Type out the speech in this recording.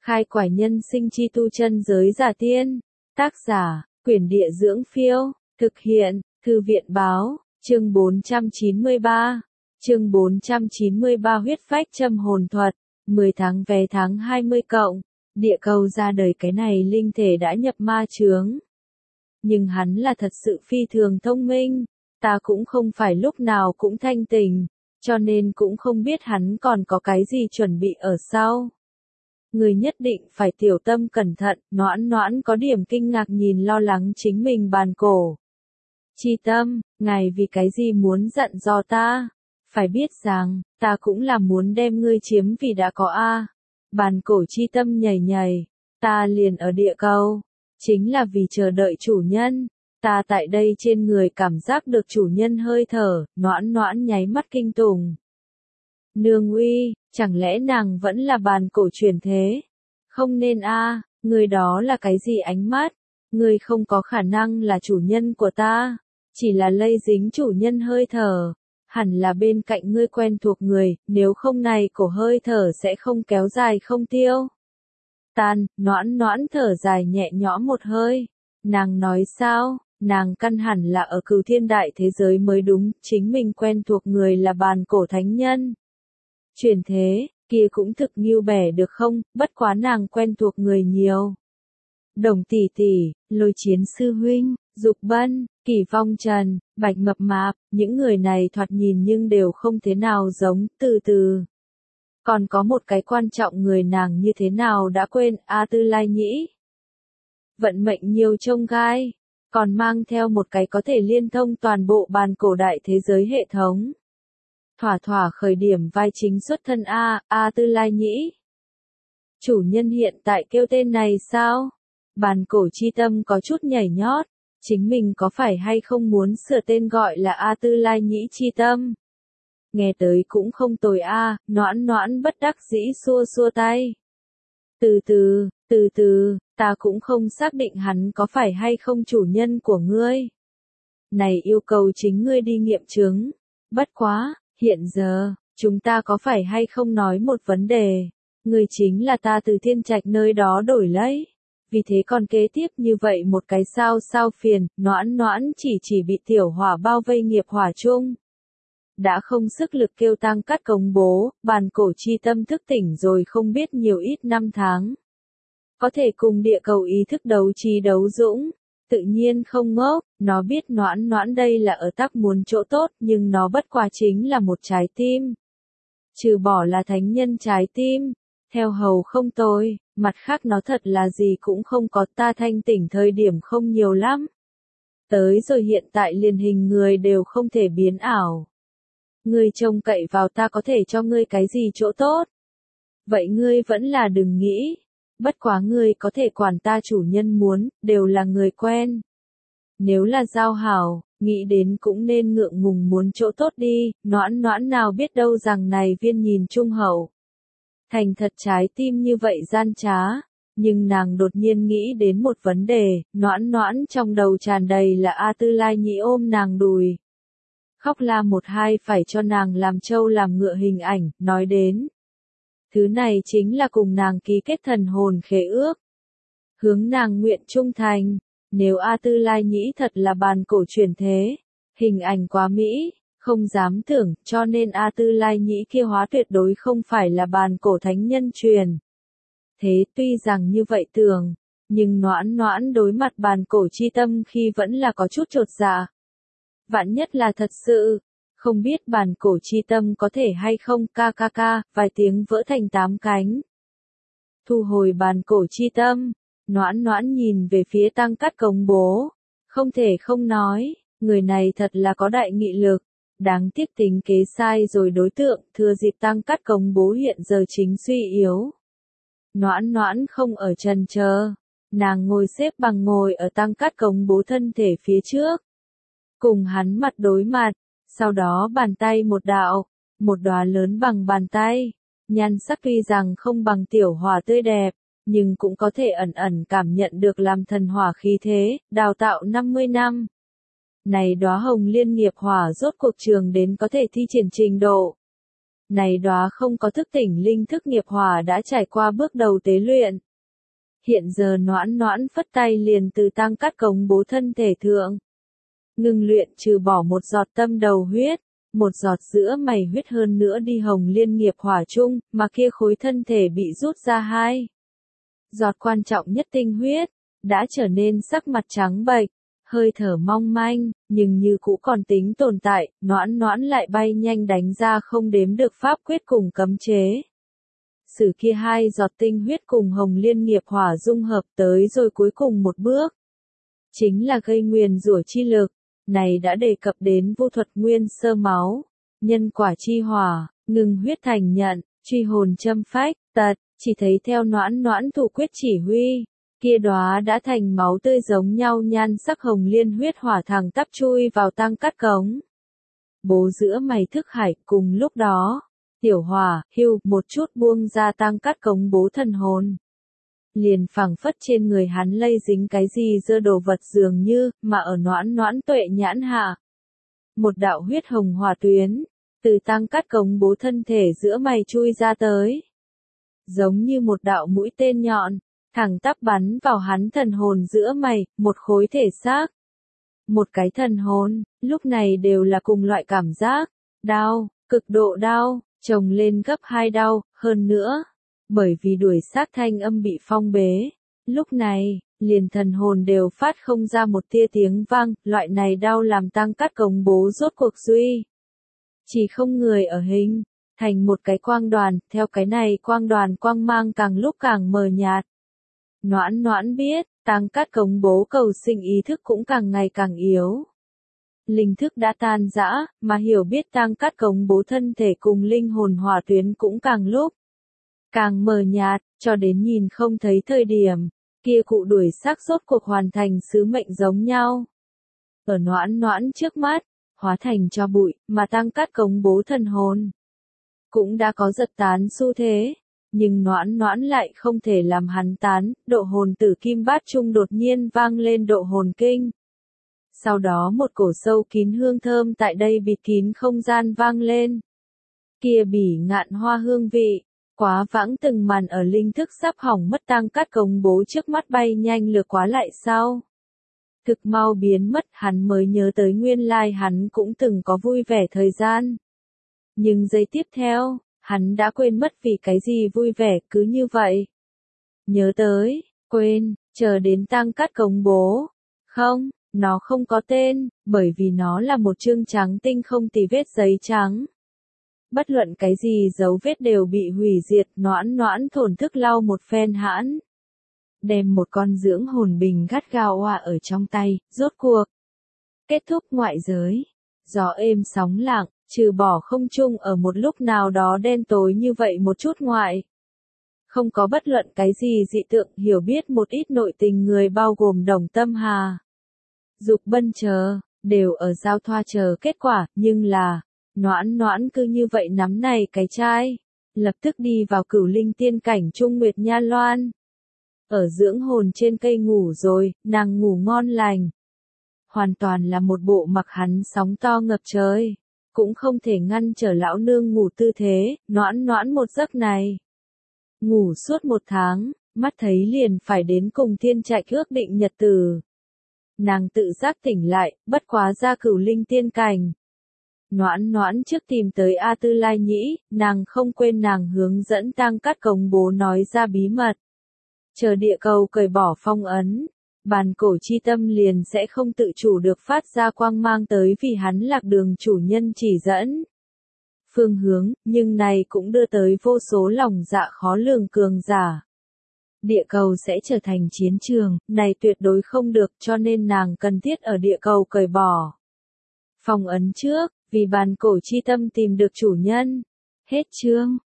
Khai quải nhân sinh chi tu chân giới giả tiên. Tác giả, Quyển Địa Dưỡng Phiêu. Thực hiện, Thư viện Báo. Chương 493. Chương 493 huyết phách châm hồn thuật. 10 tháng vé tháng 20 cộng. Địa cầu ra đời cái này linh thể đã nhập ma chướng. Nhưng hắn là thật sự phi thường thông minh. Ta cũng không phải lúc nào cũng thanh tỉnh, cho nên cũng không biết hắn còn có cái gì chuẩn bị ở sau. Người nhất định phải tiểu tâm cẩn thận. Noãn Noãn có điểm kinh ngạc nhìn lo lắng chính mình bàn cổ. Chi Tâm, ngài vì cái gì muốn dặn dò ta? Phải biết rằng, ta cũng là muốn đem ngươi chiếm vì đã có a. Bàn cổ Chi Tâm nhảy nhảy, ta liền ở địa cầu, chính là vì chờ đợi chủ nhân. Ta tại đây trên người cảm giác được chủ nhân hơi thở. Noãn Noãn nháy mắt kinh tủng. Nương uy, chẳng lẽ nàng vẫn là bàn cổ chuyển thế? Không nên a, người đó là cái gì ánh mắt? Người không có khả năng là chủ nhân của ta, chỉ là lây dính chủ nhân hơi thở. Hẳn là bên cạnh ngươi quen thuộc người, nếu không này cổ hơi thở sẽ không kéo dài không tiêu. Tan, Noãn Noãn thở dài nhẹ nhõm một hơi. Nàng nói sao? Nàng căn hẳn là ở Cửu Thiên đại thế giới mới đúng, chính mình quen thuộc người là bàn cổ thánh nhân. Chuyển thế, kia cũng thực nghiêu bẻ được không, bất quá nàng quen thuộc người nhiều. Đồng tỷ tỷ, Lôi Chiến sư huynh, Dục Bân, Kỳ Phong Trần, Bạch Mập Mạp, những người này thoạt nhìn nhưng đều không thế nào giống. Từ từ. Còn có một cái quan trọng người nàng như thế nào đã quên, A Tư Lai Nhĩ. Vận mệnh nhiều chông gai, còn mang theo một cái có thể liên thông toàn bộ bàn cổ đại thế giới hệ thống. Thỏa thỏa khởi điểm vai chính xuất thân A Tư Lai Nhĩ. Chủ nhân hiện tại kêu tên này sao? Bàn cổ Chi Tâm có chút nhảy nhót, chính mình có phải hay không muốn sửa tên gọi là A Tư Lai Nhĩ Chi Tâm? Nghe tới cũng không tồi a. Noãn Noãn bất đắc dĩ xua xua tay. Từ từ, ta cũng không xác định hắn có phải hay không chủ nhân của ngươi. Này yêu cầu chính ngươi đi nghiệm chứng. Bất quá, hiện giờ, chúng ta có phải hay không nói một vấn đề. Ngươi chính là ta từ Thiên Trạch nơi đó đổi lấy. Vì thế còn kế tiếp như vậy một cái sao phiền. Noãn Noãn chỉ bị tiểu hỏa bao vây nghiệp hỏa chung. Đã không sức lực kêu Tăng Cát công bố, bàn cổ Chi Tâm thức tỉnh rồi không biết nhiều ít năm tháng. Có thể cùng địa cầu ý thức đấu trí đấu dũng, tự nhiên không ngốc, nó biết Noãn Noãn đây là ở tắc muốn chỗ tốt nhưng nó bất quá chính là một trái tim. Trừ bỏ là thánh nhân trái tim, theo hầu không tồi, mặt khác nó thật là gì cũng không có, ta thanh tỉnh thời điểm không nhiều lắm. Tới rồi hiện tại liền hình người đều không thể biến ảo. Ngươi trông cậy vào ta có thể cho ngươi cái gì chỗ tốt? Vậy ngươi vẫn là đừng nghĩ. Bất quá ngươi có thể quản ta chủ nhân muốn, đều là người quen. Nếu là giao hảo, nghĩ đến cũng nên ngượng ngùng muốn chỗ tốt đi. Noãn Noãn nào biết đâu rằng này viên nhìn trung hậu. Thành thật trái tim như vậy gian trá. Nhưng nàng đột nhiên nghĩ đến một vấn đề. Noãn Noãn trong đầu tràn đầy là A Tư Lai Nhĩ ôm nàng đùi. Khóc la một hai phải cho nàng làm trâu làm ngựa hình ảnh, nói đến. Thứ này chính là cùng nàng ký kết thần hồn khế ước. Hướng nàng nguyện trung thành, nếu A Tư Lai Nhĩ thật là bàn cổ chuyển thế, hình ảnh quá mỹ, không dám tưởng, cho nên A Tư Lai Nhĩ kia hóa tuyệt đối không phải là bàn cổ thánh nhân truyền. Thế tuy rằng như vậy tưởng, nhưng Noãn Noãn đối mặt bàn cổ Chi Tâm khi vẫn là có chút chột dạ. Vạn nhất là thật sự, không biết bàn cổ Chi Tâm có thể hay không, vài tiếng vỡ thành 8 cánh. Thu hồi bàn cổ Chi Tâm, Noãn Noãn nhìn về phía Tăng Cát công bố, không thể không nói, người này thật là có đại nghị lực, đáng tiếc tính kế sai rồi đối tượng, thừa dịp Tăng Cát công bố hiện giờ chính suy yếu. Noãn Noãn không ở trần chờ, nàng ngồi xếp bằng ngồi ở Tăng Cát công bố thân thể phía trước. Cùng hắn mặt đối mặt, sau đó bàn tay một đạo, một đóa lớn bằng bàn tay, nhan sắc tuy rằng không bằng tiểu hỏa tươi đẹp, nhưng cũng có thể ẩn ẩn cảm nhận được làm thần hỏa khí thế, đào tạo 50 năm. Này đóa hồng liên nghiệp hỏa rốt cuộc trường đến có thể thi triển trình độ. Này đóa không có thức tỉnh linh thức nghiệp hỏa đã trải qua bước đầu tế luyện. Hiện giờ Noãn Noãn phất tay liền từ tăng cát cống bố thân thể thượng. Ngừng luyện trừ bỏ một giọt tâm đầu huyết, một giọt giữa mày huyết hơn nữa đi hồng liên nghiệp hỏa chung, mà kia khối thân thể bị rút ra 2 giọt quan trọng nhất tinh huyết, đã trở nên sắc mặt trắng bệch, hơi thở mong manh, nhưng như cũ còn tính tồn tại, Noãn Noãn lại bay nhanh đánh ra không đếm được pháp quyết cùng cấm chế. Sử kia 2 giọt tinh huyết cùng hồng liên nghiệp hỏa dung hợp tới rồi cuối cùng một bước. Chính là gây nguyền rủa chi lực, này đã đề cập đến vô thuật nguyên sơ máu, nhân quả chi hỏa, ngừng huyết thành nhận, truy hồn châm phách, tật, chỉ thấy theo Noãn Noãn thủ quyết chỉ huy, kia đóa đã thành máu tươi giống nhau nhan sắc hồng liên huyết hỏa thẳng tắp chui vào tăng cát cống. Bố giữa mày thức hải cùng lúc đó, tiểu hỏa, hưu một chút buông ra tăng cát cống bố thần hồn. Liền phảng phất trên người hắn lây dính cái gì dơ đồ vật dường như, mà ở Noãn Noãn tuệ nhãn hạ. Một đạo huyết hồng hỏa tuyến, từ tăng cát cống bố thân thể giữa mày chui ra tới. Giống như một đạo mũi tên nhọn, thẳng tắp bắn vào hắn thần hồn giữa mày, một khối thể xác. Một cái thần hồn, lúc này đều là cùng loại cảm giác, đau, cực độ đau, chồng lên gấp 2 đau, hơn nữa. Bởi vì đuổi xác thanh âm bị phong bế, lúc này, liền thần hồn đều phát không ra một tia tiếng vang, loại này đau làm tăng cát cống bố rốt cuộc duy. Chỉ không người ở hình, thành một cái quang đoàn, theo cái này quang đoàn quang mang càng lúc càng mờ nhạt. Noãn Noãn biết, tăng cát cống bố cầu sinh ý thức cũng càng ngày càng yếu. Linh thức đã tan rã, mà hiểu biết tăng cát cống bố thân thể cùng linh hồn hỏa tuyến cũng càng lúc càng mờ nhạt, cho đến nhìn không thấy thời điểm, kia cụ đuổi xác rốt cuộc hoàn thành sứ mệnh giống nhau. Ở Noãn Noãn trước mắt, hóa thành cho bụi, mà tăng cát cống bố thần hồn. Cũng đã có giật tán xu thế, nhưng Noãn Noãn lại không thể làm hắn tán, độ hồn tử kim bát trung đột nhiên vang lên độ hồn kinh. Sau đó một cổ sâu kín hương thơm tại đây bịt kín không gian vang lên. Kia bỉ ngạn hoa hương vị. Quá vãng từng màn ở linh thức sắp hỏng mất tăng cát cống bố trước mắt bay nhanh lược quá lại sau. Thực mau biến mất hắn mới nhớ tới nguyên lai hắn cũng từng có vui vẻ thời gian. Nhưng giây tiếp theo, hắn đã quên mất vì cái gì vui vẻ cứ như vậy. Nhớ tới, quên, chờ đến tăng cát cống bố. Không, nó không có tên, bởi vì nó là một chương trắng tinh không tì vết giấy trắng. Bất luận cái gì dấu vết đều bị hủy diệt, Noãn Noãn thổn thức lau một phen hãn. Đem một con dưỡng hồn bình gắt gao oa ở trong tay, rốt cuộc. Kết thúc ngoại giới. Gió êm sóng lặng, trừ bỏ không trung ở một lúc nào đó đen tối như vậy một chút ngoại. Không có bất luận cái gì dị tượng hiểu biết một ít nội tình người bao gồm Đồng Tâm Hà. Dục Bân chờ, đều ở giao thoa chờ kết quả, nhưng là, Noãn Noãn cứ như vậy nắm này cái chai, lập tức đi vào cửu linh tiên cảnh Trung Nguyệt Nha Loan. Ở dưỡng hồn trên cây ngủ rồi, nàng ngủ ngon lành. Hoàn toàn là một bộ mặc hắn sóng to ngập trời, cũng không thể ngăn trở lão nương ngủ tư thế, Noãn Noãn một giấc này. Ngủ suốt 1 tháng, mắt thấy liền phải đến cùng thiên trạch ước định nhật tử. Nàng tự giác tỉnh lại, bất quá ra cửu linh tiên cảnh. Noãn Noãn trước tìm tới A Tư Lai Nhĩ, nàng không quên nàng hướng dẫn tăng cát cống bố nói ra bí mật. Chờ địa cầu cởi bỏ phong ấn, bàn cổ chi tâm liền sẽ không tự chủ được phát ra quang mang tới vì hắn lạc đường chủ nhân chỉ dẫn. Phương hướng, nhưng này cũng đưa tới vô số lòng dạ khó lường cường giả. Địa cầu sẽ trở thành chiến trường, này tuyệt đối không được cho nên nàng cần thiết ở địa cầu cởi bỏ phong ấn trước, vì bàn cổ chi tâm tìm được chủ nhân. Hết chương.